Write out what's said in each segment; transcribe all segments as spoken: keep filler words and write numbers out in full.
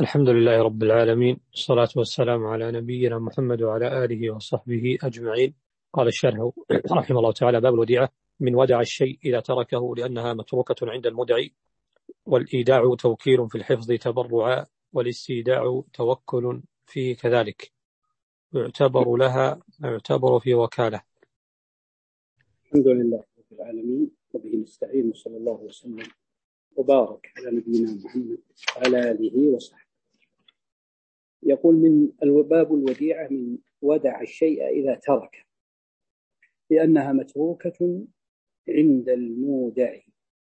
الحمد لله رب العالمين، والصلاة والسلام على نبينا محمد وعلى آله وصحبه أجمعين. قال الشارح رحمه الله تعالى: باب الوديعة. من ودع الشيء إذا تركه لأنها متروكة عند المدعي، والإيداع توكيل في الحفظ تبرعا، والاستيداع توكل فيه كذلك، يعتبر لها ما يعتبر في وكالة. الحمد لله رب العالمين، وبه نستعين، وصلى الله وسلم وبارك على نبينا محمد وعلى آله وصحبه. يقول: من الباب الوديعة من ودع الشيء إذا ترك لأنها متروكة عند المودع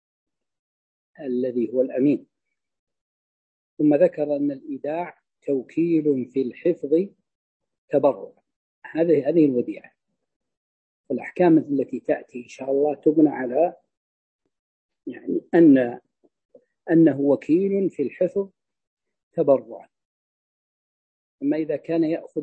الذي هو الأمين. ثم ذكر أن الإيداع توكيل في الحفظ تبرع. هذه هذه الوديعة. الأحكام التي تأتي إن شاء الله تبنى على يعني أن أنه وكيل في الحفظ تبرعا. أما إذا كان يأخذ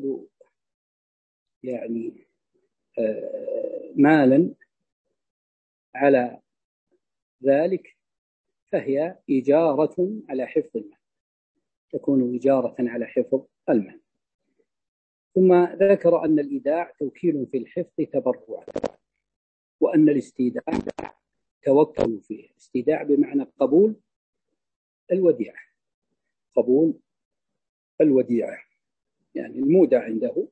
يعني آه مالا على ذلك فهي إجارة على حفظ المال، تكون إجارة على حفظ المال. ثم ذكر أن الإيداع توكيل في الحفظ تبرعا، وأن الاستيداع توكل فيه. استيداع بمعنى قبول الوديعة، قبول الوديعة يعني المودع عنده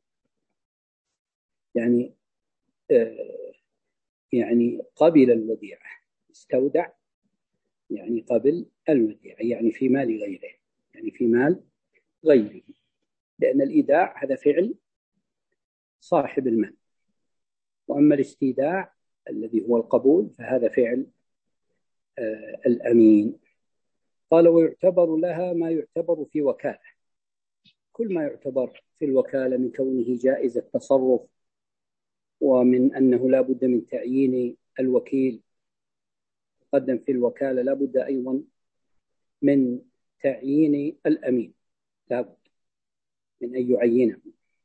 يعني آه يعني قبل الوديعة، استودع يعني قبل الوديعة، يعني في مال غيره، يعني في مال غيره، لأن الإيداع هذا فعل صاحب المال، وأما الاستيداع الذي هو القبول فهذا فعل آه الأمين. قال: ويعتبر لها ما يعتبر في وكالة. كل ما يعتبر في الوكالة من كونه جائز التصرف، ومن أنه لا بد من تعيين الوكيل قدم في الوكالة، لا بد أيضا من تعيين الأمين، لا بد من أن يعينه.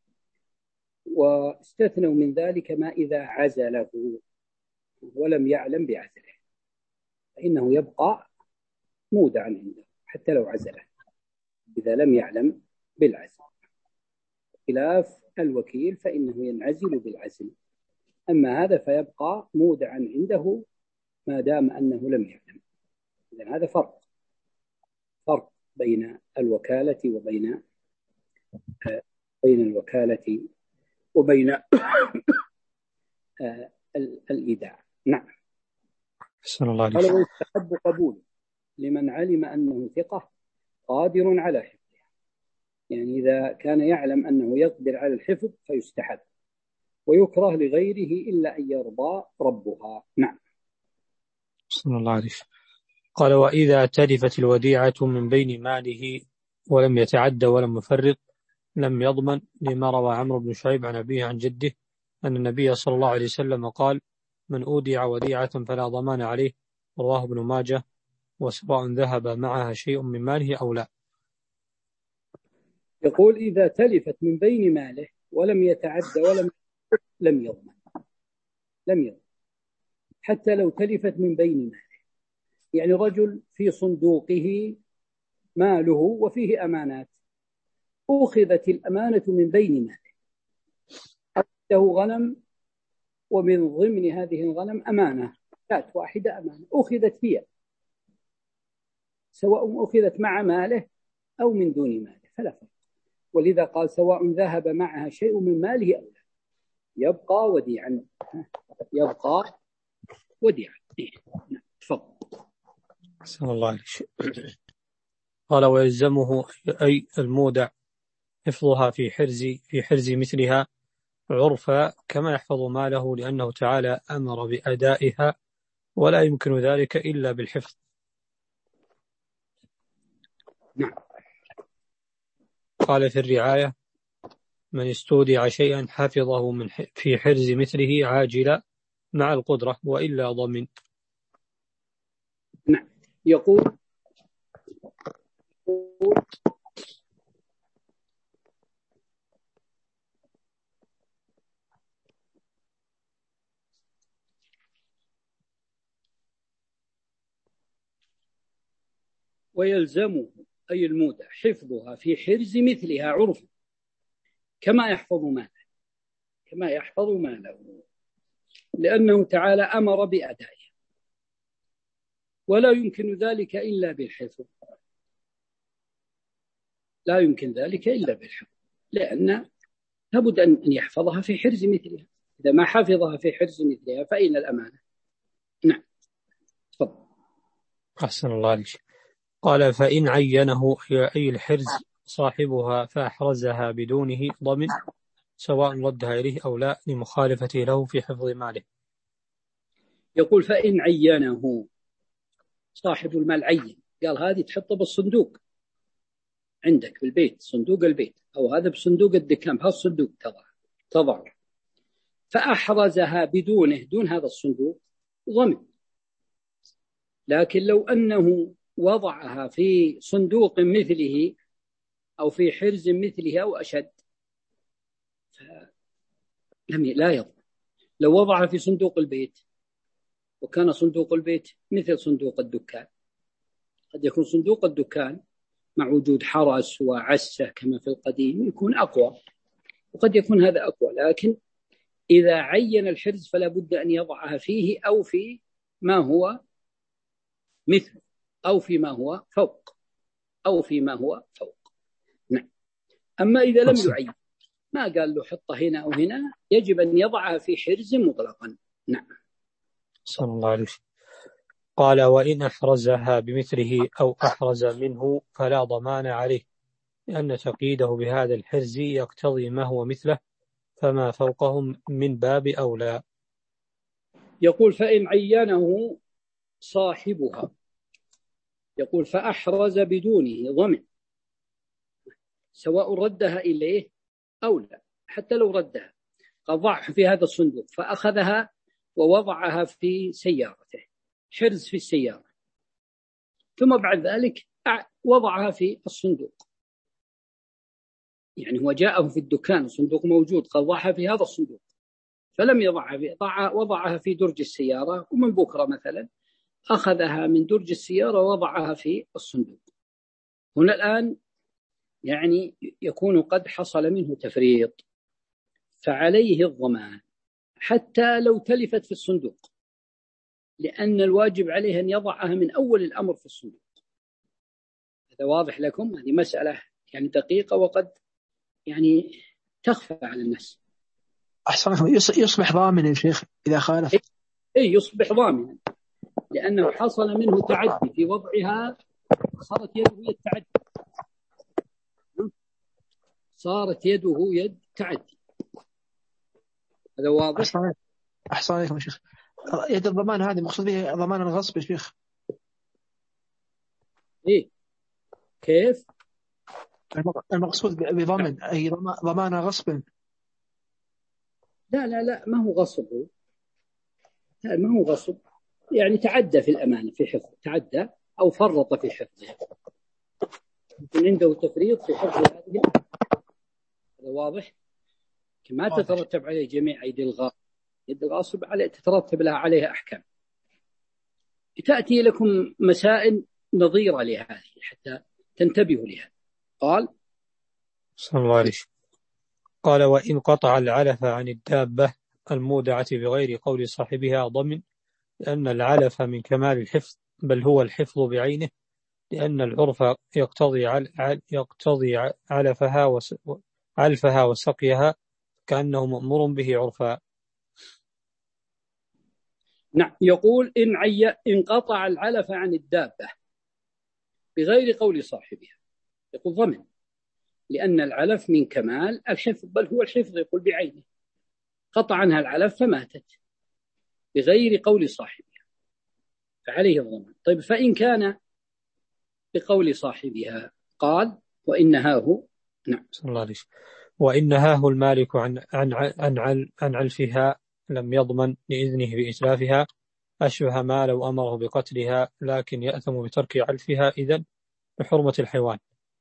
واستثنوا من ذلك ما إذا عزله ولم يعلم بعزله، فإنه يبقى مودعا عنده حتى لو عزله إذا لم يعلم بالعزل، خلاف الوكيل فإنه ينعزل بالعزل. أما هذا فيبقى مودعا عنده ما دام أنه لم يعلم. إذن هذا فرق فرق بين الوكالة وبين بين الوكالة وبين الإيداع. نعم. الله عليك. قال: ويستحب قبول لمن علم أنه ثقة قادر على حفظها. يعني إذا كان يعلم أنه يقدر على الحفظ فيستحب، ويكره لغيره إلا أن يرضى ربها. نعم. صلى الله عليه. قال: وإذا تلفت الوديعة من بين ماله ولم يتعد ولم يفرط لم يضمن، لما روى عمرو بن شعيب عن أبيه عن جده أن النبي صلى الله عليه وسلم قال: من أودع وديعة فلا ضمان عليه. رواه ابن ماجه. وسواء ذهب معها شيء من ماله أو لا. يقول: إذا تلفت من بين ماله ولم يتعد ولم لم يضمن لم يضمن حتى لو تلفت من بين ماله. يعني رجل في صندوقه ماله وفيه أمانات، أخذت الأمانة من بين ماله، عنده غنم ومن ضمن هذه الغنم أمانة، ذات واحدة أمانة أخذت هي، سواء أخذت مع ماله أو من دون ماله فلا فرق. ولذا قال: سواء ذهب معها شيء من ماله أو لا، يبقى وديعا، يبقى وديعا. تفضل. صلى الله عليه وسلم. قال: ويلزمه أي المودع حفظها في حرز في حرز مثلها عرفا كما يحفظ ماله، لأنه تعالى أمر بأدائها ولا يمكن ذلك إلا بالحفظ. نعم. قال: في الرعاية: من استودع شيئا حفظه من في حرز مثله عاجلا مع القدرة، وإلا ضمن. نعم. يقول ويلزمه أي المودع حفظها في حرز مثلها عرفا كما يحفظ ماله كما يحفظ ماله لأنه تعالى أمر بأدائها، ولا يمكن ذلك إلا بالحفظ لا يمكن ذلك إلا بالحفظ لأن لابد أن يحفظها في حرز مثلها، إذا ما حفظها في حرز مثلها فأين الأمانة؟ نعم تفضل. أحسن الله عليك. قال فإن عينه أي الحرز صاحبها فأحرزها بدونه ضمن سواء ردها إليه أو لا لمخالفته له في حفظ ماله. يقول فإن عينه صاحب المال عين قال هذه تحطه بالصندوق عندك في البيت صندوق البيت أو هذا بصندوق الدكان بهالصندوق تضع تضع فأحرزها بدونه دون هذا الصندوق ضمن، لكن لو أنه وضعها في صندوق مثله أو في حرز مثله أو أشد فلم لا يضمن. لو وضعها في صندوق البيت وكان صندوق البيت مثل صندوق الدكان، قد يكون صندوق الدكان مع وجود حرس وعسة كما في القديم يكون أقوى، وقد يكون هذا أقوى، لكن إذا عين الحرز فلا بد أن يضعها فيه أو في ما هو مثل أو في ما هو فوق أو في ما هو فوق. نعم. أما إذا لم يعين ما قال له حطه هنا أو هنا يجب أن يضعها في حرز مطلقا. نعم. صلى الله عليه وسلم. قال وإن أحرزها بمثله أو أحرز منه فلا ضمان عليه لأن تقييده بهذا الحرز يقتضي ما هو مثله فما فوقهم من باب أولى. يقول فإن عينه صاحبها يقول فأحرز بدونه ضمن سواء ردها إليه أو لا، حتى لو ردها قضعها في هذا الصندوق فأخذها ووضعها في سيارته حرز في السيارة ثم بعد ذلك وضعها في الصندوق، يعني هو جاءه في الدكان الصندوق موجود قضعها في هذا الصندوق فلم يضعها في وضعها في درج السيارة ومن بكرة مثلا أخذها من درج السيارة ووضعها في الصندوق. هنا الآن يعني يكون قد حصل منه تفريط فعليه الضمان حتى لو تلفت في الصندوق، لأن الواجب عليه أن يضعها من أول الأمر في الصندوق. هذا واضح لكم؟ هذه مسألة يعني دقيقة وقد يعني تخفى على الناس. أحسن يصبح ضامن يا شيخ إذا خالف. إيه يصبح ضامنا لأنه حصل منه تعدي في وضعها، صارت يده يد تعدي صارت يده يد تعدي. هذا واضح. أحسن أحسن عليكم يا شيخ. يد الضمان هذه مقصود بها ضمان الغصب يا شيخ. إيه كيف؟ المقصود بضمن أي ضمان غصب. لا لا لا ما هو غصب، لا ما هو غصب، يعني تعدى في الأمانة في حفظ تعدى أو فرط في حفظها، يكون عنده تفريط في حفظ هذه. هذا واضح. ما تترتب عليه جميع أيدي الغاصب، يد الغاصب عليه تترتب لها عليها أحكام. تأتي لكم مسائل نظيرة لهذه حتى تنتبهوا لها. قال صلى الله عليه وسلم. قال وإن قطع العلف عن الدابة المودعة بغير قول صاحبها ضمن لأن العلف من كمال الحفظ بل هو الحفظ بعينه لأن العرف يقتضي عل... يقتضي علفها وس... علفها وسقيها كأنه مأمور به عرفا. نعم. يقول إن عي إن قطع العلف عن الدابة بغير قول صاحبها يقول ضمن لأن العلف من كمال الحفظ بل هو الحفظ يقول بعينه، قطع عنها العلف فماتت بغير قول صاحبها فعليه الضمان. طيب فإن كان بقول صاحبها قال وإنهاه. نعم. صلى الله عليه وسلم. وإنهاه المالك عن عن عن عن علفها لم يضمن لإذنه بإتلافها أشبه ما لو أمره بقتلها لكن يأثم بترك علفها إذن بحرمة الحيوان.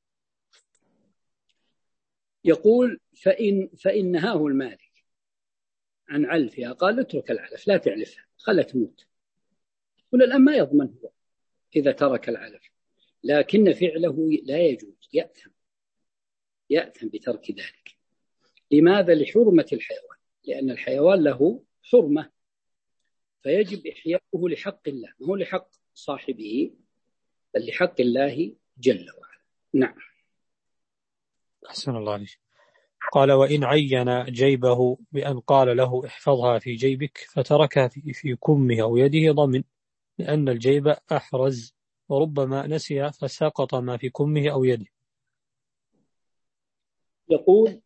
يقول فإن فإنهاه المالك عن علفها قال اترك العلف لا تعلفها خلها تموت، ولا الآن ما يضمن هو إذا ترك العلف لكن فعله لا يجوز، يأثم يأثم بترك ذلك. لماذا؟ لحرمة الحيوان، لأن الحيوان له حرمة فيجب إحياؤه لحق الله، ما هو لحق صاحبه بل لحق الله جل وعلا. نعم. أحسن الله عليك. قال وإن عين جيبه بأن قال له احفظها في جيبك فتركها في, في كمه أو يده ضمن، لأن الجيب أحرز، وربما نسي فسقط ما في كمه أو يده. يقول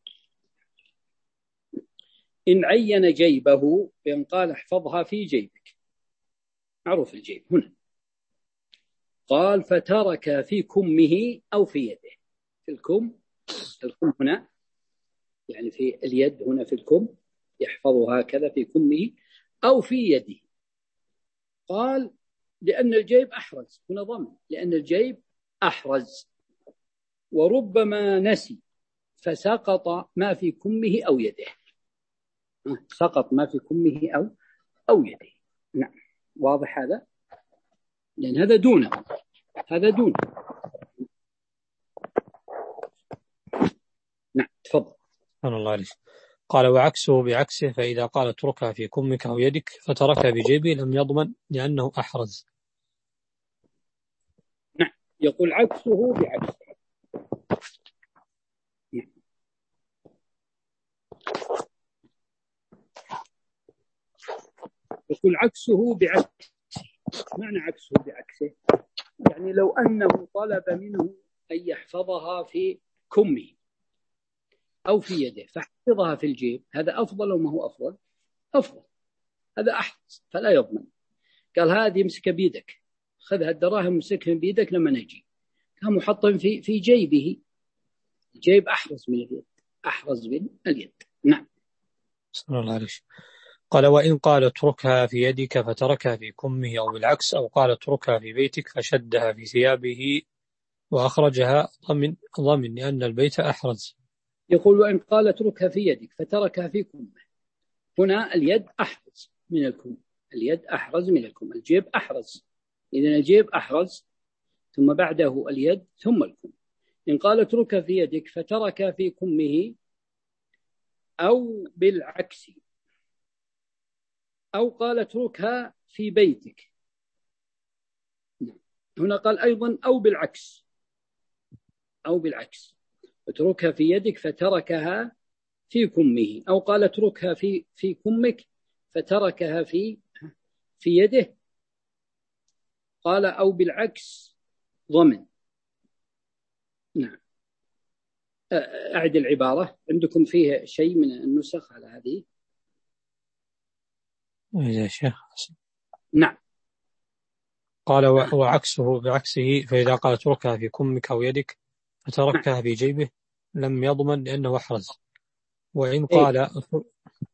إن عين جيبه بأن قال احفظها في جيبك، معروف الجيب هنا، قال فترك في كمه أو في يده. في الكم، الكم هنا يعني في اليد، هنا في الكم، يحفظها هكذا في كمه أو في يده. قال لأن الجيب أحرز، هنا ضمن، لأن الجيب أحرز، وربما نسي فسقط ما في كمه أو يده، سقط ما في كمه أو أو يده. نعم، واضح هذا؟ لأن هذا دونه، هذا دونه. نعم تفضل. سبحان الله عليك. قال وعكسه بعكسه، فإذا قال اتركها في كمك أو يدك فتركها بجيبه لم يضمن لأنه أحرز. نعم، يقول عكسه بعكسه. نعم. يقول عكسه بعكسه. معنى عكسه بعكسه يعني لو أنه طلب منه أن يحفظها في كمه أو في يده فحفظها في الجيب، هذا أفضل وما هو أفضل؟ أفضل، هذا أحرز فلا يضمن. قال هذه امسك بيدك، خذها الدراهم امسكها بيدك لما نجي، كان محطم في في جيبه، الجيب أحرز من اليد، أحرز من اليد. نعم. صلى الله عليه. قال وإن قال اتركها في يدك فتركها في كمه أو بالعكس، أو قال اتركها في بيتك فشدها في ثيابه وأخرجها ضمن ضمن لأن البيت أحرز. يقول وإن قال اتركها في يدك فتركها في كمه، هنا اليد أحرز من الكم، اليد أحرز من الكم، الجيب أحرز، إذن الجيب أحرز ثم بعده اليد ثم الكم. إن قال اتركها في يدك فتركها في كمه أو بالعكس، أو قال اتركها في بيتك، هنا قال أيضا أو بالعكس، أو بالعكس اتركها في يدك فتركها في كمه، أو قال اتركها في في كمك فتركها في في يده، قال أو بالعكس ضمن. نعم. أعد العبارة، عندكم فيه شيء من النسخ على هذه؟ يا شيخ. نعم. قال وعكسه بعكسه، فإذا قال اتركها في كمك أو يدك فتركها في جيبه لم يضمن لأنه أحرز. وإن قال إيه؟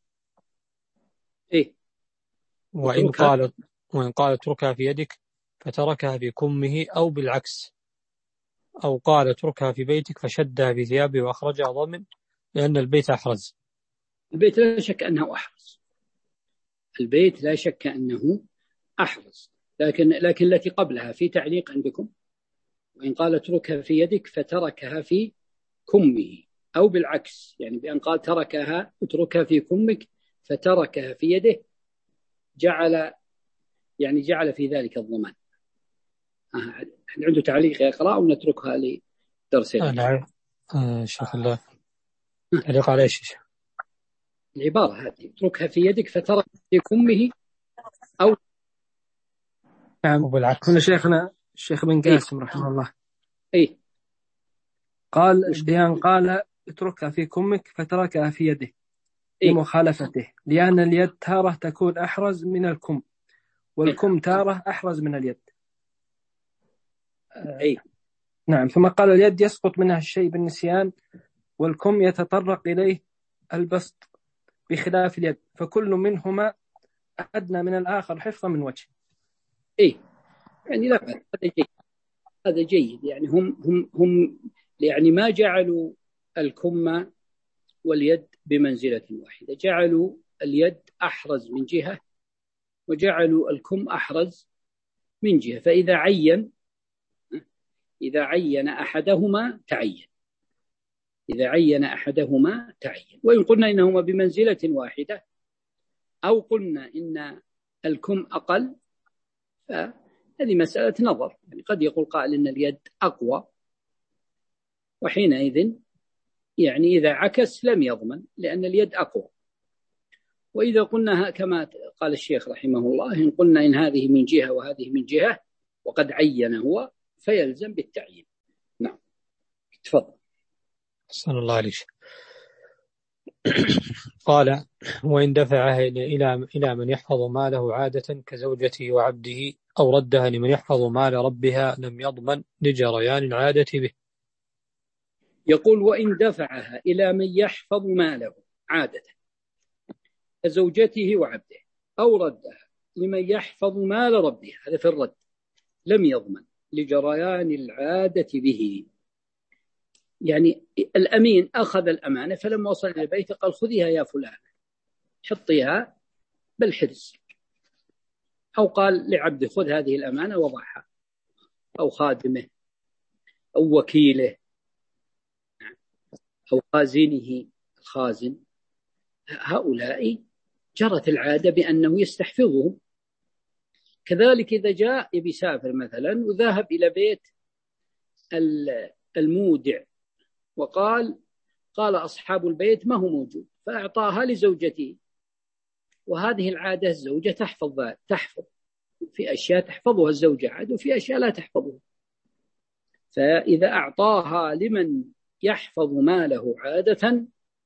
إيه؟ وإن قال وإن قال اتركها في يدك فتركها في كمه أو بالعكس، أو قال اتركها في بيتك فشدها في ثيابه وأخرجها ضمن لأن البيت أحرز. البيت لا شك أنه أحرز، البيت لا شك أنه أحرز، لكن لكن التي قبلها في تعليق عندكم، وإن قال اتركها في يدك فتركها في كمه، أو بالعكس يعني بأن قال تركها اتركها في كمك فتركها في يده، جعل يعني جعل في ذلك الضمان. آه. عنده تعليق يقرأ أو نتركها لدرسنا؟ لا آه شيخ الله تعليق على ايش؟ العبارة هذه اتركها في يدك فتركها في كمه أو نعم. وبالعكس هنا شيخنا الشيخ بن قاسم إيه؟ رحمه الله إيه؟ قال بأن قال اتركها في كمك فتركها في يده إيه؟ لمخالفته، لأن اليد تارة تكون أحرز من الكم، والكم إيه؟ تارة أحرز من اليد. إيه؟ نعم. ثم قال اليد يسقط منها الشيء بالنسيان، والكم يتطرق إليه البسط بخلاف اليد، فكل منهما أدنى من الآخر حفظا من وجه. إيه يعني لا، هذا جيد، هذا جيد. يعني هم هم هم يعني ما جعلوا الكم واليد بمنزلة واحدة، جعلوا اليد أحرز من جهة وجعلوا الكم أحرز من جهة، فإذا عين إذا عين أحدهما تعين إذا عين أحدهما تعين وإن قلنا إنهما بمنزلة واحدة أو قلنا إن الكم أقل فهذه مسألة نظر. يعني قد يقول قائل إن اليد أقوى، وحينئذ يعني إذا عكس لم يضمن لأن اليد أقوى. وإذا قلنا كما قال الشيخ رحمه الله إن قلنا إن هذه من جهة وهذه من جهة وقد عين هو فيلزم بالتعيين. نعم تفضل. أحسن الله عليك. قال وإن دفعها إلى إلى من يحفظ ماله عادة كزوجته وعبده أو ردها لمن يحفظ مال ربها لم يضمن لجريان العادة به. يقول وإن دفعها إلى من يحفظ ماله عادة كزوجته وعبده أو ردها لمن يحفظ مال ربها، هذا في الرد، لم يضمن لجريان العادة به. يعني الأمين أخذ الأمانة فلما وصل إلى البيت قال خذيها يا فلان حطيها بالحرز، أو قال لعبده خذ هذه الأمانة وضعها، أو خادمه أو وكيله أو خازنه الخازن، هؤلاء جرت العادة بأنه يستحفظهم. كذلك إذا جاء بيسافر مثلا وذهب إلى بيت المودع وقال قال أصحاب البيت ما هو موجود فأعطاها لزوجته، وهذه العادة الزوجة تحفظ تحفظ في أشياء تحفظها الزوجة عاد وفي أشياء لا تحفظها، فإذا أعطاها لمن يحفظ ماله عادة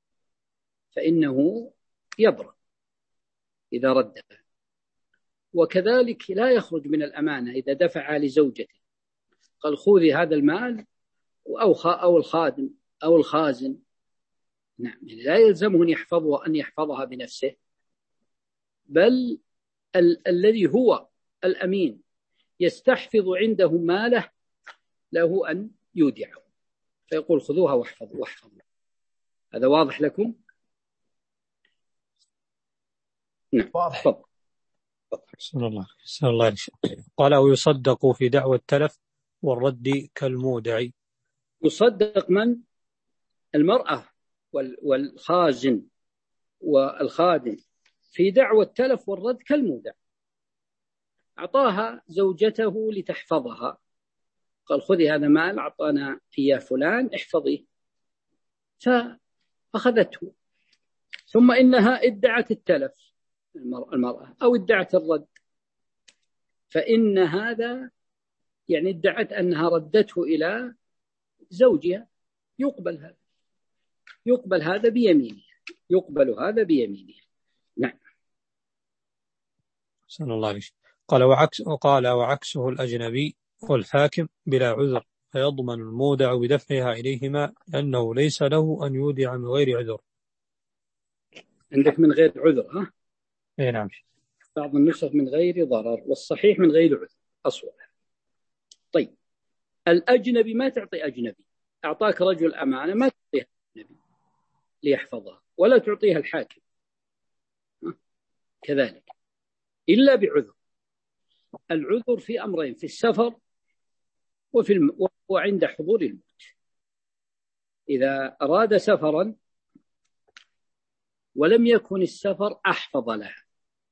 فإنه يبرأ إذا ردها. وكذلك لا يخرج من الأمانة إذا دفع لزوجته قال خذي هذا المال أو أو الخادم أو الخازن، نعم لا يلزمه أن يحفظها أن يحفظها بنفسه، بل ال- الذي هو الأمين يستحفظ عنده ماله له أن يودعه فيقول خذوها واحفظوا واحفظوا. هذا واضح لكم؟ نعم واضح. طب. بسم الله بسم الله. قال ويصدق في دعوى التلف والرد كالمودع. يصدق من؟ المرأة والخازن والخادم في دعوى التلف والرد كالمودع. أعطاها زوجته لتحفظها قال خذي هذا مال أعطانا إياه فلان احفظيه، فأخذته ثم إنها ادعت التلف المرأة أو ادعت الرد، فإن هذا يعني ادعت أنها ردته إلى زوجها، يقبل هذا يقبل هذا بيمينه يقبل هذا بيمينه. نعم. بسم الله عليك. قال وعكس قال وعكسه الأجنبي والحاكم بلا عذر فيضمن المودع بدفعها إليهما لأنه ليس له أن يودع من غير عذر. عندك من غير عذر ها؟ اي نعم. بعض النسخ من غير ضرر والصحيح من غير عذر أصوب. طيب الأجنبي ما تعطي أجنبي، أعطاك رجل أمانة ما تعطيها أجنبي ليحفظها ولا تعطيها الحاكم كذلك إلا بعذر. العذر في أمرين، في السفر وفي الم... وعند حضور الموت. إذا أراد سفرا ولم يكن السفر أحفظ لها،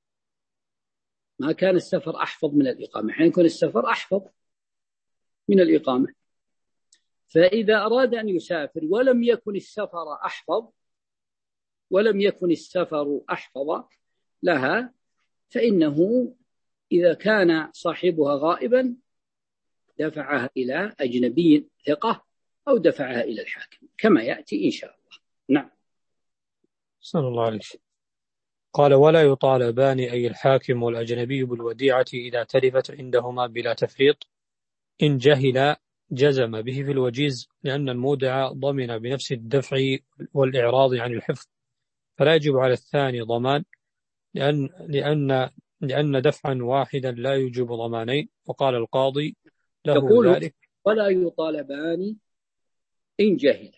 ما كان السفر أحفظ من الإقامة، حين يكون السفر أحفظ من الإقامة، فإذا أراد أن يسافر ولم يكن السفر أحفظ ولم يكن السفر أحفظ لها فإنه إذا كان صاحبها غائبا دفعها إلى أجنبي ثقة أو دفعها إلى الحاكم كما يأتي إن شاء الله. نعم. صلى الله عليه وسلم. قال ولا يطالبان أي الحاكم والأجنبي بالوديعة إذا تلفت عندهما بلا تفريط إن جهل جزم به في الوجيز، لأن المودع ضمن بنفس الدفع والإعراض عن الحفظ، فلا يجب على الثاني ضمان لأن لأن لأن دفعا واحدا لا يجب ضمانين. وقال القاضي له يقول ذلك ولا يطالبان إن جهل،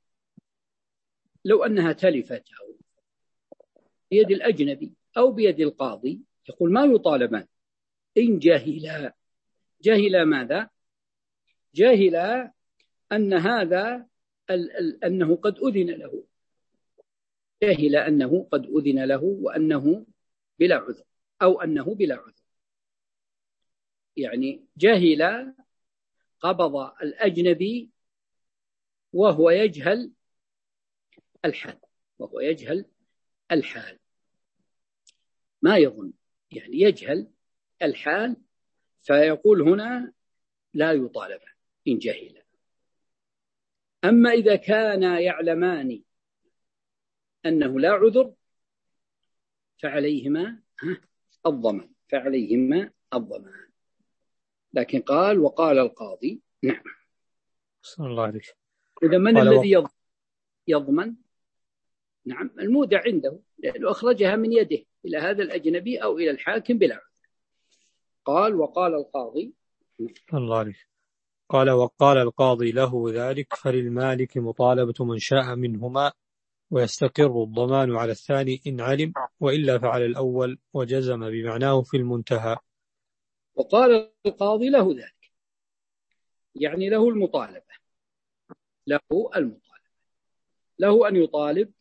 لو أنها تلفت بيد الأجنبي أو بيد القاضي يقول ما يطالبان إن جهل. جهل ماذا؟ جهل أن هذا أنه قد أذن له، جهل أنه قد أذن له وأنه بلا عذر، أو أنه بلا عذر، يعني جهل قبض الأجنبي وهو يجهل الحال، وهو يجهل الحال ما يظن، يعني يجهل الحال، فيقول هنا لا يطالب إن جهل. أما إذا كانا يعلمان أنه لا عذر فعليهما الضمان، فعليهما الضمان. لكن قال وقال القاضي نعم. صلى الله عليك. إذا من الذي يضمن؟ نعم المودع عنده، لأنه أخرجها من يده إلى هذا الأجنبي أو إلى الحاكم بلا عذر. قال وقال القاضي الله عليك. قال وقال القاضي له ذلك فللمالك مطالبة من شاء منهما، ويستقر الضمان على الثاني إن علم، وإلا فعلى الأول، وجزم بمعناه في المنتهى. وقال القاضي له ذلك، يعني له المطالبة، له المطالبة، له أن يطالب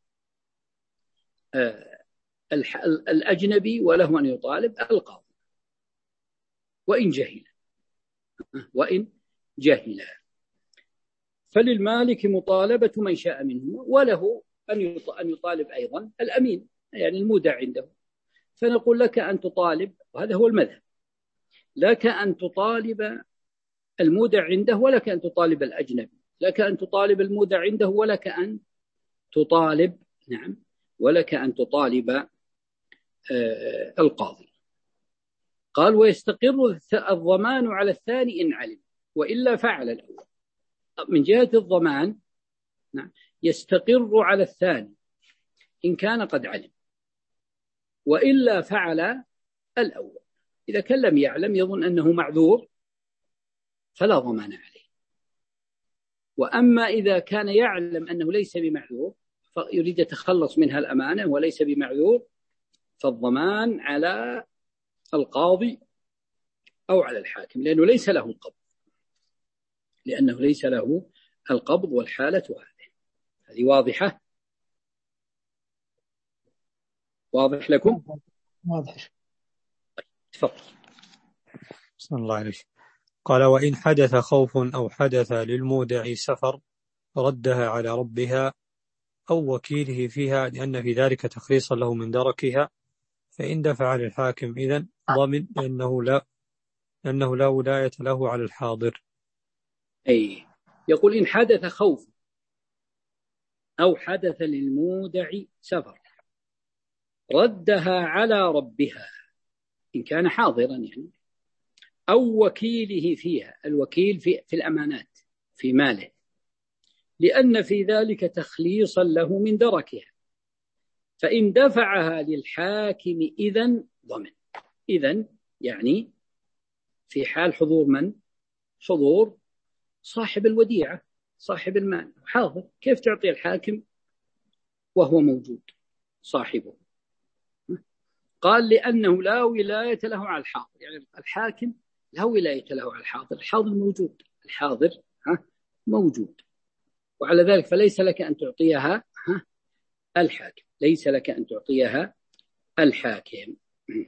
الأجنبي، وله أن يطالب القاضي وإن جهل، وإن جهل. فللمالك مطالبة من شاء منهما، وله أن يطالب أيضا الأمين، يعني المودع عنده. فنقول لك أن تطالب، وهذا هو المذهب، لك أن تطالب المودع عنده، ولك أن تطالب الأجنبي، لك أن تطالب المودع عنده، ولك أن تطالب نعم ولك أن تطالب آه القاضي. قال ويستقر الضمان على الثاني إن علم، وإلا فعل الأول. من جهة الضمان نعم يستقر على الثاني إن كان قد علم، وإلا فعل الأول. إذا كان لم يعلم يظن أنه معذور فلا ضمان عليه، وأما إذا كان يعلم أنه ليس بمعذور فيريد يتخلص منها الأمانة وليس بمعذور، فالضمان على القاضي أو على الحاكم، لأنه ليس له القبض، لأنه ليس له القبض والحالة هذه. هذه واضحة؟ واضح لكم؟ واضح. تفضل. بسم الله عليك. قال وإن حدث خوف أو حدث للمودع سفر ردها على ربها أو وكيله فيها، لأن في ذلك تخليصا له من دركها، فإن دفع للحاكم إذن ضمن، لأنه لا لأنه لا ولاية له على الحاضر. أي يقول إن حدث خوف أو حدث للمودع سفر ردها على ربها إن كان حاضرا، يعني أو وكيله فيها، الوكيل في, في الأمانات في ماله، لأن في ذلك تخليصا له من دركها، فإن دفعها للحاكم إذن ضمن. إذن يعني في حال حضور من؟ حضور صاحب الوديعة، صاحب المال حاضر، كيف تعطي الحاكم وهو موجود صاحبه؟ قال لأنه لا ولاية له على الحاضر، يعني الحاكم لا ولاية له على الحاضر، الحاضر موجود، الحاضر ها موجود، وعلى ذلك فليس لك أن تعطيها ها الحاكم، ليس لك أن تعطيها الحاكم.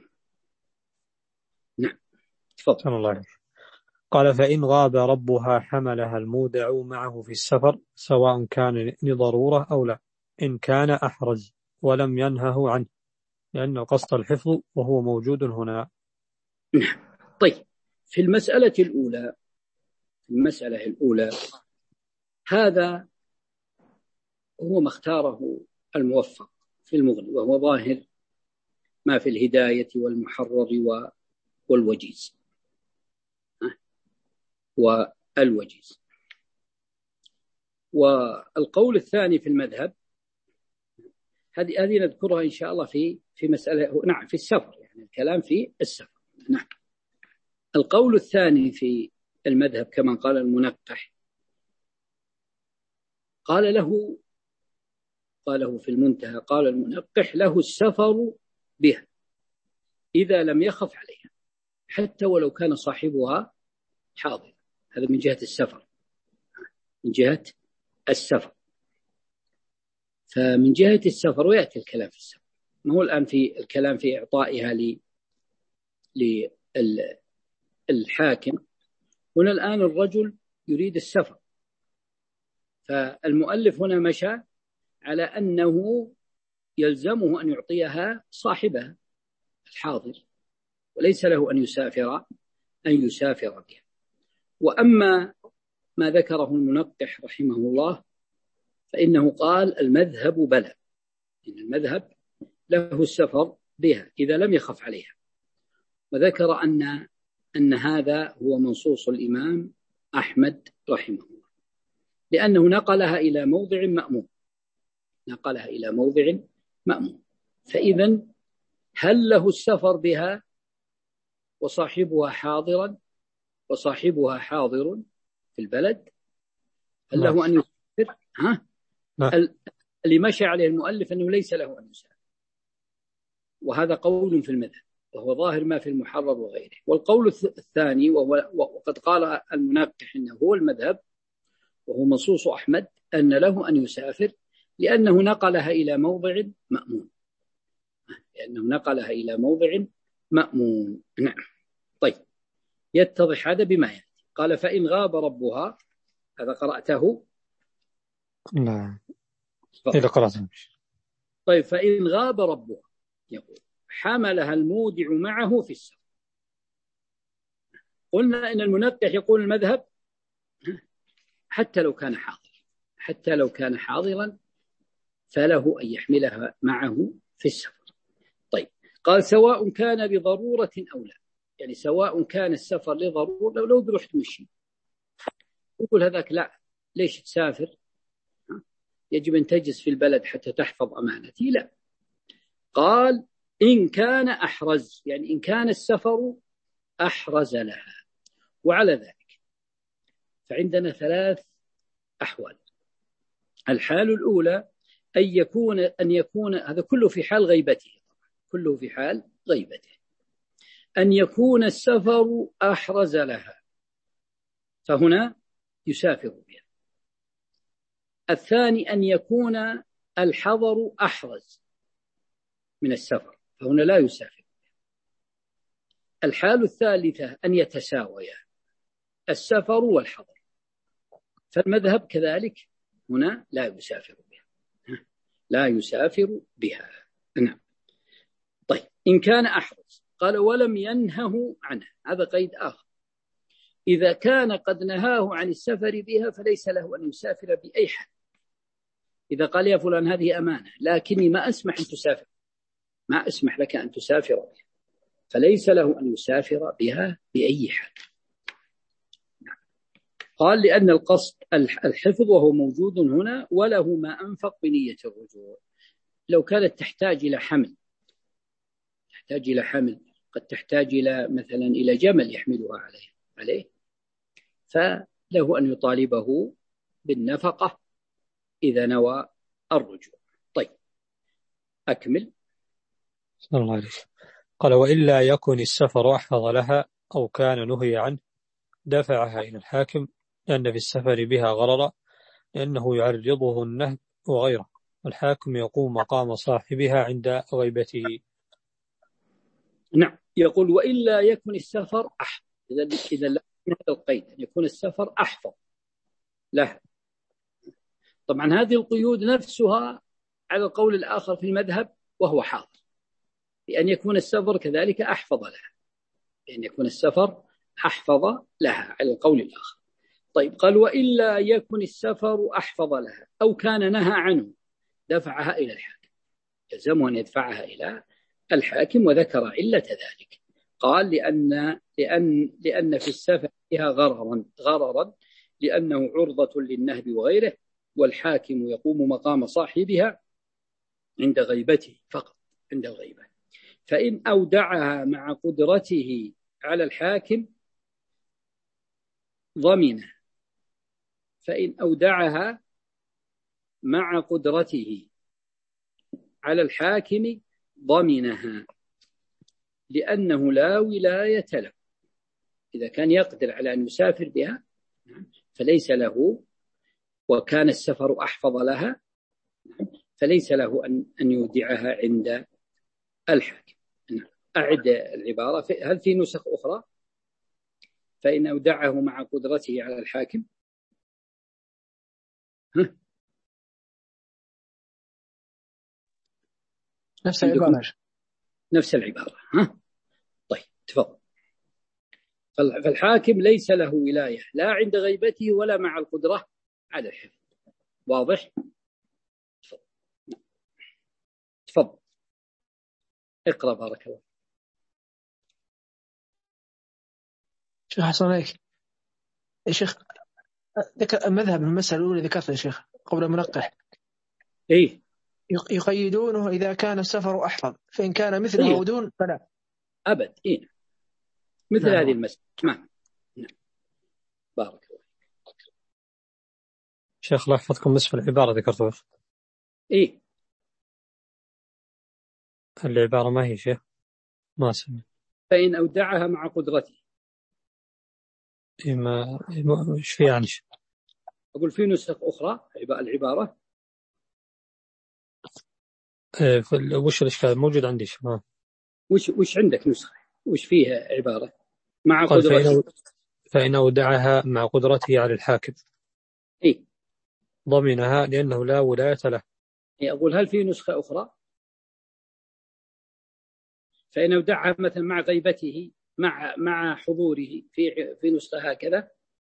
نعم تفضل. الله عليك. قال فإن غاب ربها حملها المودع معه في السفر، سواء كان لضرورة أو لا، إن كان أحرز ولم ينهه عنه، لأن القصد الحفظ وهو موجود هنا. نعم. طيب في المسألة الأولى، في المسألة الأولى هذا هو ما اختاره الموفق في المغني، وهو ظاهر ما في الهداية والمحرر والوجيز والوجيز. والقول الثاني في المذهب هذه هذه نذكرها إن شاء الله في في مسألة نعم في السفر، يعني الكلام في السفر. نعم. القول الثاني في المذهب كما قال المنقح، قال له قاله في المنتهى، قال المنقح له السفر بها إذا لم يخف عليها، حتى ولو كان صاحبها حاضر، هذا من جهة السفر، من جهة السفر. فمن جهة السفر ويأتي الكلام في السفر، ما هو الآن في الكلام في إعطائها للحاكم. هنا الآن الرجل يريد السفر، فالمؤلف هنا مشى على أنه يلزمه أن يعطيها صاحبها الحاضر، وليس له أن يسافر أن يسافر بها. وأما ما ذكره المنقح رحمه الله فإنه قال المذهب بلى، إن المذهب له السفر بها إذا لم يخف عليها، وذكر أن أن هذا هو منصوص الإمام أحمد رحمه الله، لأنه نقلها إلى موضع مأمون، نقلها إلى موضع مأمون. فإذا هل له السفر بها وصاحبها حاضرا وصاحبها حاضر في البلد؟ هل له أن يسافر؟ ها؟ اللي مشى عليه المؤلف أنه ليس له أن يسافر، وهذا قول في المذهب وهو ظاهر ما في المحرر وغيره. والقول الثاني وهو وقد قال المنقح إنه هو المذهب وهو منصوص أحمد أن له أن يسافر، لأنه نقلها إلى موضع مأمون، لأنه نقلها إلى موضع مأمون. نعم. طيب، يتضح هذا بما يأتي. قال فإن غاب ربها، هذا قرأته؟ نعم إذا قرأته. طيب، فإن غاب ربها يقول حملها المودع معه في السفر. قلنا إن المنقح يقول المذهب حتى لو كان حاضر، حتى لو كان حاضرا فله أن يحملها معه في السفر. طيب، قال سواء كان بضرورة أو لا، يعني سواء كان السفر لضرورة، لو لو بروح تمشي يقول هذاك لا، ليش تسافر؟ يجب أن تجلس في البلد حتى تحفظ أمانتي؟ لا. قال إن كان أحرز، يعني إن كان السفر أحرز لها. وعلى ذلك فعندنا ثلاث أحوال. الحال الأولى أن يكون أن يكون هذا كله في حال غيبته، كله في حال غيبته، أن يكون السفر أحرز لها، فهنا يسافر بها. الثاني أن يكون الحضر أحرز من السفر، فهنا لا يسافر بها. الحال الثالثة أن يتساويا السفر والحضر، فالمذهب كذلك هنا لا يسافر بها، لا يسافر بها. نعم. طيب، إن كان أحرز قال ولم ينهه عنه، هذا قيد آخر. إذا كان قد نهاه عن السفر بها فليس له أن يسافر بأي حال. إذا قال يا فلان هذه أمانة لكني ما أسمح أن تسافر، ما أسمح لك أن تسافر بها، فليس له أن يسافر بها بأي حال. قال لأن القصد الحفظ وهو موجود هنا، وله ما أنفق بنية الرجوع. لو كانت تحتاج إلى حمل، تحتاج إلى حمل، قد تحتاج إلى مثلا إلى جمل يحملها عليه عليه فله أن يطالبه بالنفقة إذا نوى الرجوع. طيب، أكمل. صلى الله عليه وسلم. قال وإلا يكن السفر أحفظ لها أو كان نهي عنه دفعها إلى الحاكم، لأن في السفر بها غررا، لأنه يعرضه النهب وغيره، والحاكم يقوم مقام صاحبها عند غيبته. نعم. يقول وإلا يكن السفر أحفظ، إذا إذا لا هذا القيد أن يكون السفر أحفظ له. طبعا هذه القيود نفسها على القول الآخر في المذهب وهو حاضر، بأن يكون السفر كذلك أحفظ لها، بأن يكون السفر أحفظ لها على القول الآخر. طيب، قال وإلا يكن السفر أحفظ لها أو كان نهى عنه دفعها إلى الحاكم، يلزمه أن يدفعها إلى الحاكم. وذكر علة ذلك، قال لأن لأن لأن في السفر فيها غررا غررا لأنه عرضة للنهب وغيره، والحاكم يقوم مقام صاحبها عند غيبته فقط، عند الغيبة. فإن أودعها مع قدرته على الحاكم ضمنه، فإن أودعها مع قدرته على الحاكم ضمنها، لأنه لا ولاية له. إذا كان يقدر على أن يسافر بها فليس له، وكان السفر أحفظ لها، فليس له أن أن يودعها عند الحاكم. أعد العبارة. هل في نسخ أخرى؟ فإن أودعه مع قدرته على الحاكم. ها؟ نفس العبارة. نفس العبارة. ها؟ طيب تفضل. فالحاكم ليس له ولاية لا عند غيبته ولا مع القدرة على الحفظ. واضح؟ تفضل اقرأ بارك الله. شيخ حسن عليك يا شيخ، ذكر المذهب من المسألة الأولى ذكرتها يا شيخ قبل المنقح. إيه يقيدونه إذا كان السفر أحفظ، فإن كان مثله إيه؟ أو دون فلا أبد. إيه مثل نعم. هذه المسألة. نعم نعم بارك الله. شيخ الله يحفظكم، نصف العبارة ذكرتوها. إيه العبارة ما هي شيخ؟ ما سمع. فإن أودعها مع قدرته. إيه ما إيش في يعني؟ أقول في نسخ أخرى العبارة. إيه وش الإشكال؟ موجود عندي شو؟ وش وش عندك نسخة وش فيها عبارة مع قال قدرته؟ فإن أودعها مع قدرته على الحاكم. إيه ضمنها لأنه لا ولاية له. إيه أقول هل في نسخة أخرى؟ فإن أودعها مثلا مع غيبته مع مع حضوره في في نسخة هكذا.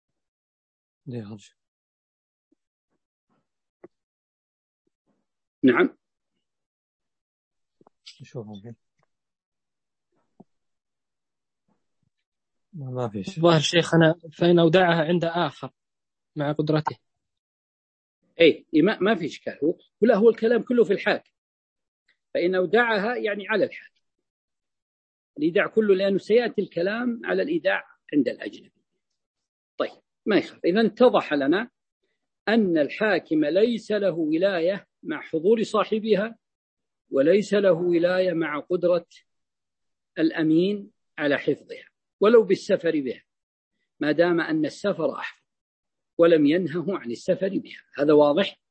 نعم شوفوا ما في شيء. ظاهر شيخنا فإن أودعها عند آخر مع قدرته. إيه ما ما في إشكال. هو ولا هو الكلام كله في الحاكم. فإن أودعها يعني على الحاكم الإيداع كله، لأنه سيأتي الكلام على الإيداع عند الأجنبي. طيب ما يخاف. إذا اتضح لنا أن الحاكم ليس له ولاية مع حضور صاحبها، وليس له ولاية مع قدرة الأمين على حفظها ولو بالسفر بها، ما دام أن السفر أحفظ ولم ينهه عن السفر بها. هذا واضح؟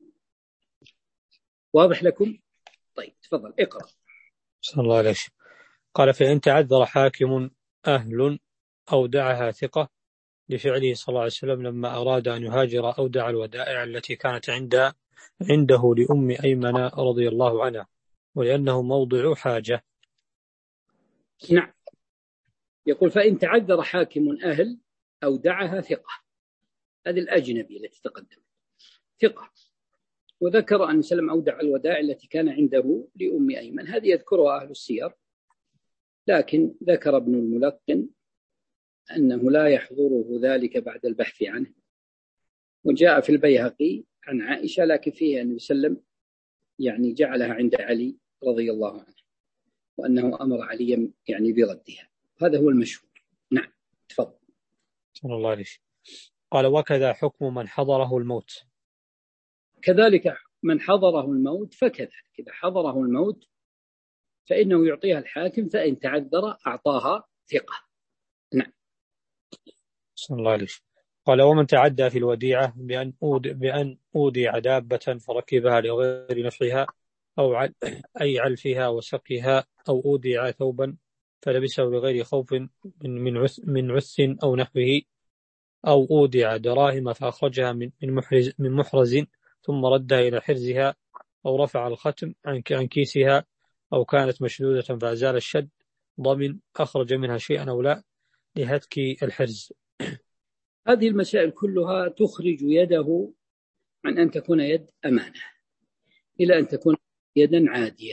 واضح لكم؟ طيب تفضل اقرأ. صلى الله عليه وسلم. قال فإن تعذر حاكم أهل أودعها ثقة لفعله صلى الله عليه وسلم لما أراد أن يهاجر أودع الودائع التي كانت عند عنده لأم أيمن رضي الله عنها، ولأنه موضع حاجة. نعم يقول فإن تعذر حاكم أهل أودعها ثقة. هذه الأجنبي التي تقدم ثقة. وذكر أن سلم أودع الودائع التي كان عنده لأم أيمن. هذه يذكرها أهل السير، لكن ذكر ابن الملقن أنه لا يحضره ذلك بعد البحث عنه. وجاء في البيهقي عن عائشة، لكن فيه أن يسلم يعني جعلها عند علي رضي الله عنه، وأنه أمر علي يعني بردها. هذا هو المشهور. نعم تفضل. صلى الله عليه وسلم. قال وكذا حكم من حضره الموت. كذلك من حضره الموت فكذلك إذا حضره الموت فإنه يعطيها الحاكم، فإن تعذر أعطاها ثقة. نعم صلى الله عليه وسلم. قال ومن تعدى في الوديعة بأن أود بأن أودع دابة فركبها لغير نفعها أو عل أي علفها وسقيها، أو أودع ثوبا فلبسه لغير خوف من من عث من عث أو نحوه، أو أودع دراهم فأخرجها من من محرز من محرز ثم ردها إلى حرزها، أو رفع الختم عن عن كيسها، أو كانت مشدودة فأزال الشد، ضمن أخرج منها شيئا أو لا لهتك الحرز. هذه المسائل كلها تخرج يده عن أن تكون يد أمانة إلى أن تكون يدا عادية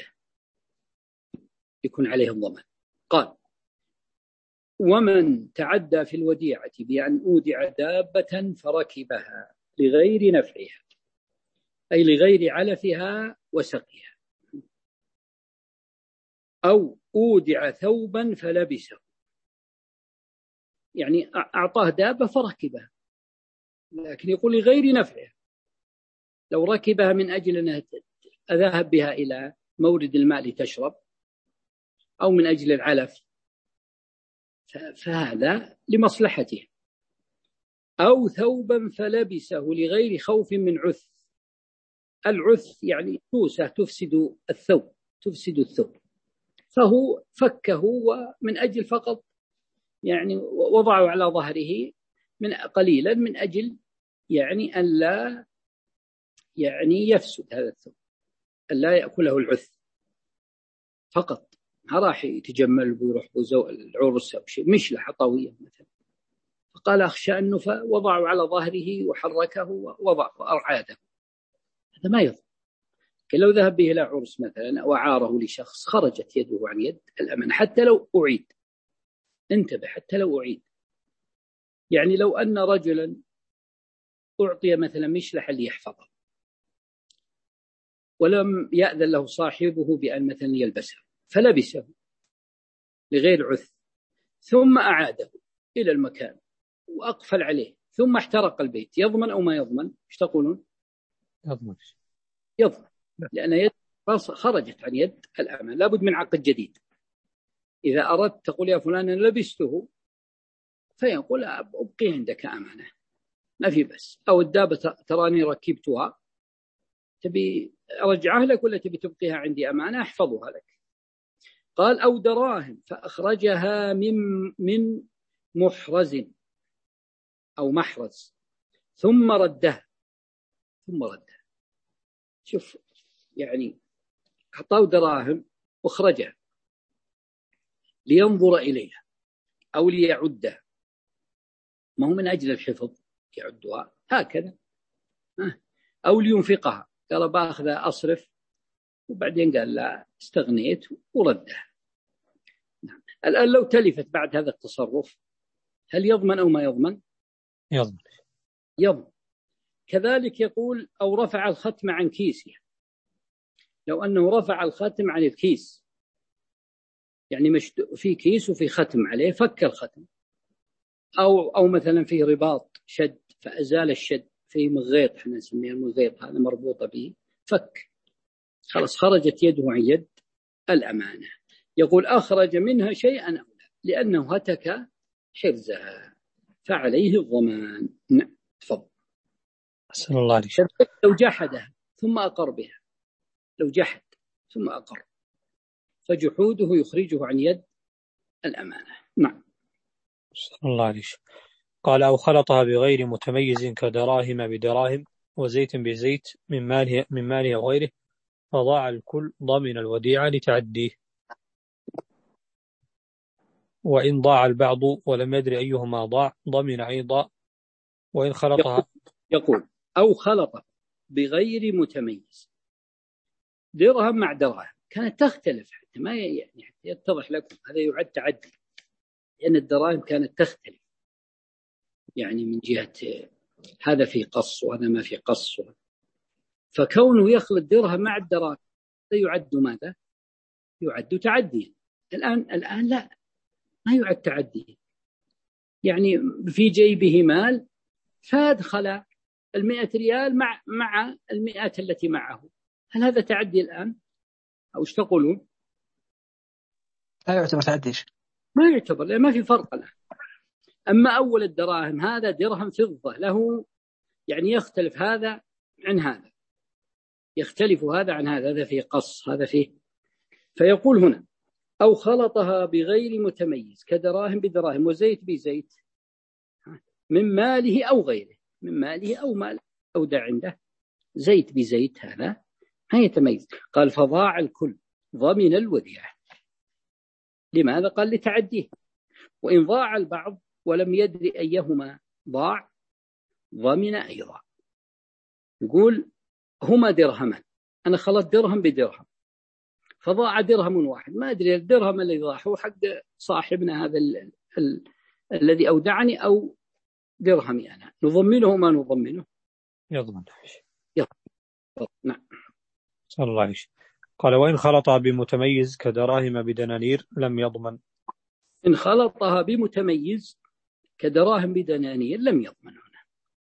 يكون عليها الضمان. قال ومن تعدى في الوديعة بأن أودع دابة فركبها لغير نفعها أي لغير علفها وسقيها، أو أودع ثوبا فلبسه، يعني أعطاه دابة فركبها لكن يقول لغير نفعها. لو ركبها من أجل أنها أذهب بها إلى مورد الماء لتشرب أو من أجل العلف فهذا لمصلحته. أو ثوبا فلبسه لغير خوف من عث. العث يعني توسة تفسد الثوب، تفسد الثوب، فهو فكه ومن أجل فقط يعني وضعه على ظهره من قليلا من أجل يعني أن لا يعني يفسد هذا الثوب، أن لا يأكله العث فقط، ما راح يتجمل ويروح العرس أو شيء، مش لحة طوية مثلا، فقال أخشى أنه فوضعه على ظهره وحركه ووضع وأرعاده، هذا ما يضر. لو ذهب به إلى عرس مثلا وعاره لشخص خرجت يده عن يد الأمانة حتى لو أعيد، انتبه، حتى لو أعيد. يعني لو أن رجلا أعطي مثلا مشلح ليحفظه ولم يأذن له صاحبه بأن مثلا يلبسه فلبسه لغير عث ثم أعاده إلى المكان وأقفل عليه ثم احترق البيت، يضمن أو ما يضمن؟ ايش تقولون؟ يضمن. يضمن، لأن يد خرجت عن يد الأمان، لابد من عقد جديد. إذا أردت تقول يا فلان أنا لبسته، فيقول أبقي عندك أمانة ما في بس، أو الدابة تراني ركبتها تبي أرجعها لك ولا تبي تبقيها عندي أمانة أحفظها لك. قال أو دراهم فأخرجها من من محرز أو محرز ثم ردها ثم ردها شوف يعني أعطاه دراهم واخرجها لينظر إليها أو ليعدها، ما هو من أجل الحفظ يعدها هكذا، أو لينفقها قال باخذ أصرف وبعدين قال لا استغنيت وردها. نعم. الآن لو تلفت بعد هذا التصرف هل يضمن أو ما يضمن؟ يضمن. يضمن. كذلك يقول أو رفع الختم عن كيسه، لو أنه رفع الختم عن الكيس يعني مش في كيس وفي ختم عليه فك الختم، أو أو مثلا فيه رباط شد فأزال الشد، فيه مغيط احنا نسميه المغيط هذا مربوطة به فك، خلاص خرجت يده عن يد الأمانة. يقول أخرج منها شيئا أو لا لأنه هتك حفظها فعليه الضمان. نعم تفضل. أسأل الله عليك. لو جحدها ثم أقر بها، لو جحد ثم أقر فجحوده يخرجه عن يد الأمانة. نعم. أسأل الله عليك. قال أو خلطها بغير متميز كدراهم بدراهم وزيت بزيت من ماله من ماله وغيره فضاع الكل ضمن الوديعة لتعديه، وإن ضاع البعض ولم يدري أيهما ضاع ضمن أيضا، وإن خلطها. يقول أو خلط بغير متميز درهم مع دراهم كانت تختلف حتى ما يعني حتى يتضح لكم هذا يعد تعدي، لأن الدراهم كانت تختلف يعني من جهة هذا في قص وهذا ما في قص، فكونه يخلط درهم مع الدراهم يعد ماذا؟ يعد تعديا. الآن الآن لا، ما يعد تعديا، يعني في جيبه مال فادخل المئة ريال مع مع المئات التي معه، هل هذا تعدي الآن أو ايش تقولون؟ لا يعتبر تعدي، ما يعتبر لأن ما في فرق الآن. أما أول الدراهم هذا درهم فضة له يعني يختلف هذا عن هذا، يختلف هذا عن هذا، هذا فيه قص هذا فيه. فيقول هنا أو خلطها بغير متميز كدراهم بدراهم وزيت بزيت من ماله أو غيره، من ماله أو مال أو دا عنده زيت بزيت هذا ما يتميز. قال فضاع الكل ضمن الوديعة. لماذا؟ قال لتعديه. وإن ضاع البعض ولم يدري أيهما ضاع ضمن أيضا. يقول هما درهمان، أنا خلط درهم بدرهم فضاع درهم واحد، ما أدري الدرهم الذي ضاع هو حق صاحبنا هذا ال ال الذي أودعني أو درهمي أنا، نضمنه ما نضمنه؟ يضمن. يضمن. نعم. صلى الله عليه. قال وإن خلطها بمتميز كدراهم بدنانير لم يضمن. إن خلطها بمتميز كدراهم بدنانير لم يضمن هنا.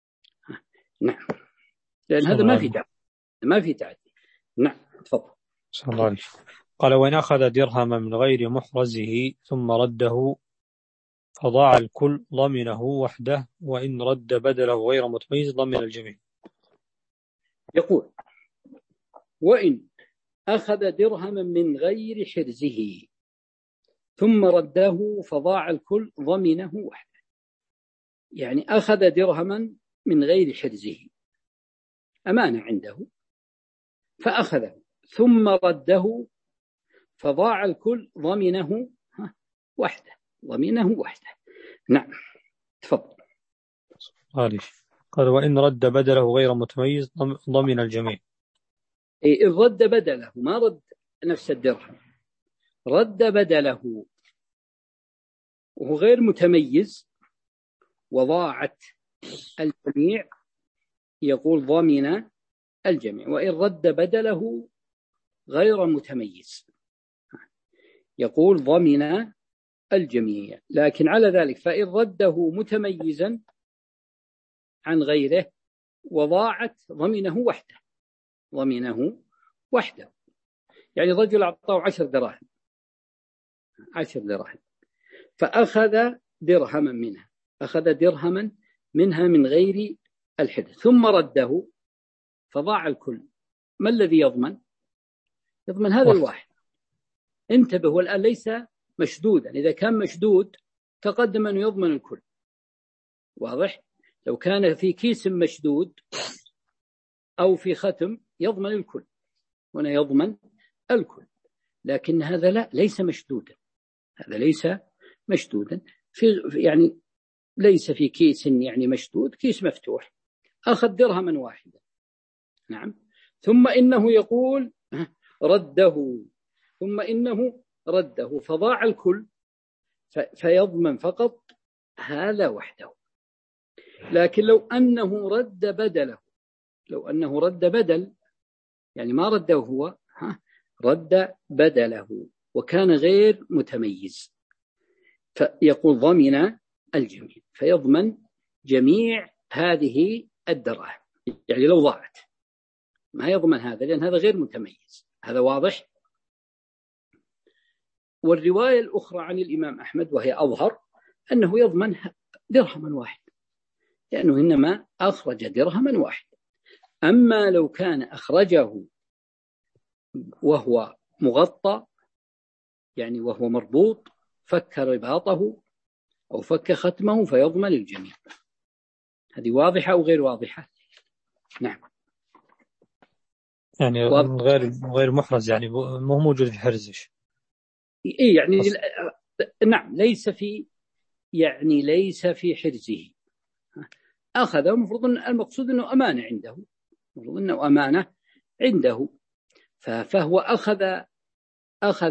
نعم، لأن هذا ما في تعدي، ما في تعدي. نعم تفضل. صلى الله عليه. قال وإن أخذ درهما من غير محرزه ثم رده فضاع الكل ضمنه وحده، وإن رد بدله غير متميز ضمن الجميع. يقول: وإن أخذ درهما من غير حرزه ثم رده فضاع الكل ضمنه وحده. يعني أخذ درهما من غير حرزه، أمانة عنده، فأخذه ثم رده فضاع الكل ضمنه وحده ضمنه وحده. نعم، تفضل. قال: وإن رد بدله غير متميز ضمن الجميع. إيه، إن رد بدله، ما رد نفس الدرهم، رد بدله وهو غير متميز وضاعت الجميع، يقول ضمن الجميع. وإن رد بدله غير متميز يقول ضمن الجميع. لكن على ذلك فإن رده متميزا عن غيره وضاعت ضمنه وحده ضمنه وحده. يعني رجل أعطاه عشر دراهم عشر دراهم فأخذ درهما منها أخذ درهما منها من غير الحدث ثم رده فضاع الكل، ما الذي يضمن؟ يضمن هذا الواحد. انتبه، والآن ليس مشدودا. إذا كان مشدود تقدم أنه يضمن الكل، واضح؟ لو كان في كيس مشدود أو في ختم يضمن الكل، هنا يضمن الكل. لكن هذا لا، ليس مشدودا، هذا ليس مشدودا في يعني ليس في كيس يعني مشدود، كيس مفتوح، أخذ درهما واحدا. نعم. ثم إنه يقول رده ثم إنه رده فضاع الكل، فيضمن فقط هذا وحده. لكن لو أنه رد بدله لو أنه رد بدل يعني ما رده هو، ها رد بدله وكان غير متميز، فيقول ضمن الجميع، فيضمن جميع هذه الدراهم. يعني لو ضاعت ما يضمن هذا، لأن هذا غير متميز. هذا واضح. والرواية الأخرى عن الإمام أحمد وهي أظهر أنه يضمن درهما واحد، لأنه إنما أخرج درهما واحد. أما لو كان أخرجه وهو مغطى يعني وهو مربوط، فك رباطه أو فك ختمه، فيضمن الجميع. هذه واضحة أو غير واضحة؟ نعم. يعني غير غير محرز، يعني مو موجود في حرزش. إيه يعني أصل. نعم، ليس في يعني ليس في حرزه، أخذه. المفروض أن المقصود أنه أمانة عنده، المفروض أنه أمانة عنده، فهو أخذ أخذ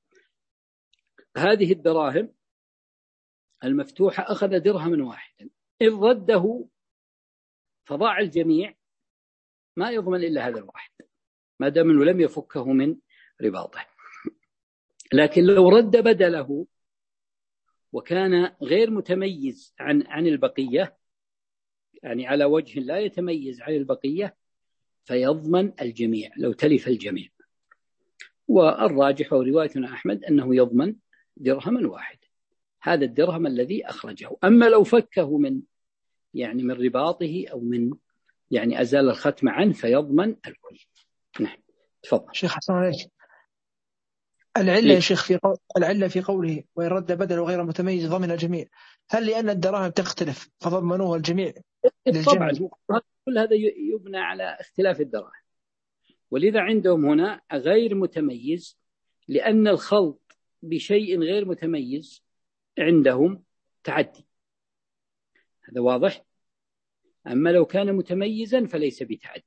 هذه الدراهم المفتوحة، أخذ درهما واحدا، إذ رده فضاع الجميع، ما يضمن إلا هذا الواحد ما دام أنه لم يفكه من رباطه. لكن لو رد بدله وكان غير متميز عن عن البقية، يعني على وجه لا يتميز عن البقية، فيضمن الجميع لو تلف الجميع. والراجح وروايتنا أحمد أنه يضمن درهما واحد، هذا الدرهم الذي أخرجه. أما لو فكه من يعني من رباطه أو من يعني أزال الختم عنه، فيضمن الكل. نعم، تفضل. شيخ حسن عليك. العلة يا شيخ في قول العلة في قوله وإن رد بدل غير متميز ضمن الجميع، هل لأن الدراهم تختلف فضمنوها الجميع طبعا كل هذا يبنى على اختلاف الدراهم، ولذا عندهم هنا غير متميز، لأن الخلط بشيء غير متميز عندهم تعدي. هذا واضح. أما لو كان متميزا فليس بتعدي.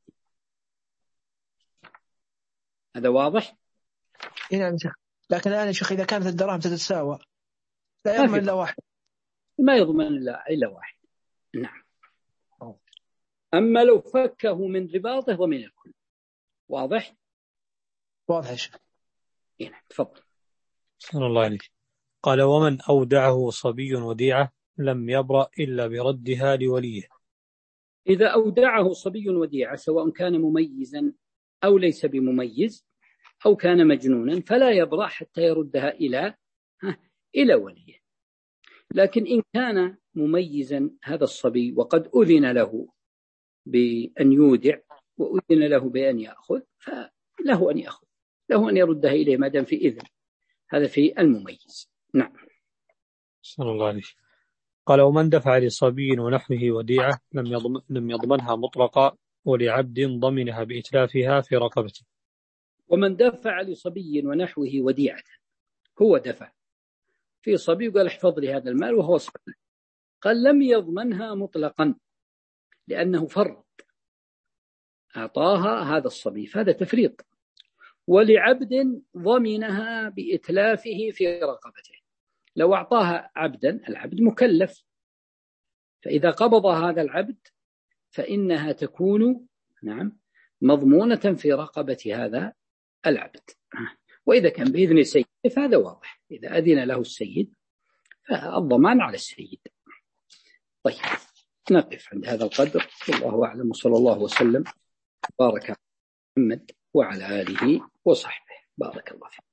هذا واضح. نعم شيخ. لكن الآن يا شيخ إذا كانت الدراهم تتساوى لا يضمن إلا واحد، ما يضمن إلا واحد. نعم. أما لو فكه من رباطه ومن الكل. واضح. واضح يا شيخ. نعم، تفضل. صلى الله عليه. قال: ومن أودعه صبي وديعة لم يبرأ إلا بردها لوليه. إذا أودعه صبي وديعة، سواء كان مميزا أو ليس بمميز أو كان مجنونا، فلا يبرأ حتى يردها إلى إلى وليه. لكن إن كان مميزا هذا الصبي وقد أذن له بأن يودع وأذن له بأن يأخذ فله أن يأخذ، له أن يردها إليه ما دام في إذن. هذا في المميز. نعم. صلى الله عليه. قال ومن دفع لصبي ونحوه وديعة لم يضمن لم يضمنها مطلقا ولعبد ضمنها بإتلافها في رقبته. ومن دفع لصبي ونحوه وديعة، هو دفع في صبي وقال احفظ لي هذا المال وهو صبي، قال لم يضمنها مطلقا لأنه فرط، أعطاها هذا الصبي فهذا تفريط. ولعبد ضمنها بإتلافه في رقبته، لو أعطاها عبدا، العبد مكلف، فإذا قبض هذا العبد فإنها تكون نعم مضمونة في رقبة هذا العبد. وإذا كان بإذن السيد فهذا واضح، إذا أذن له السيد فالضمان على السيد. طيب نقف عند هذا القدر، والله أعلم، وصلى الله وسلم بارك على محمد وعلى آله وصحبه. بارك الله فيك.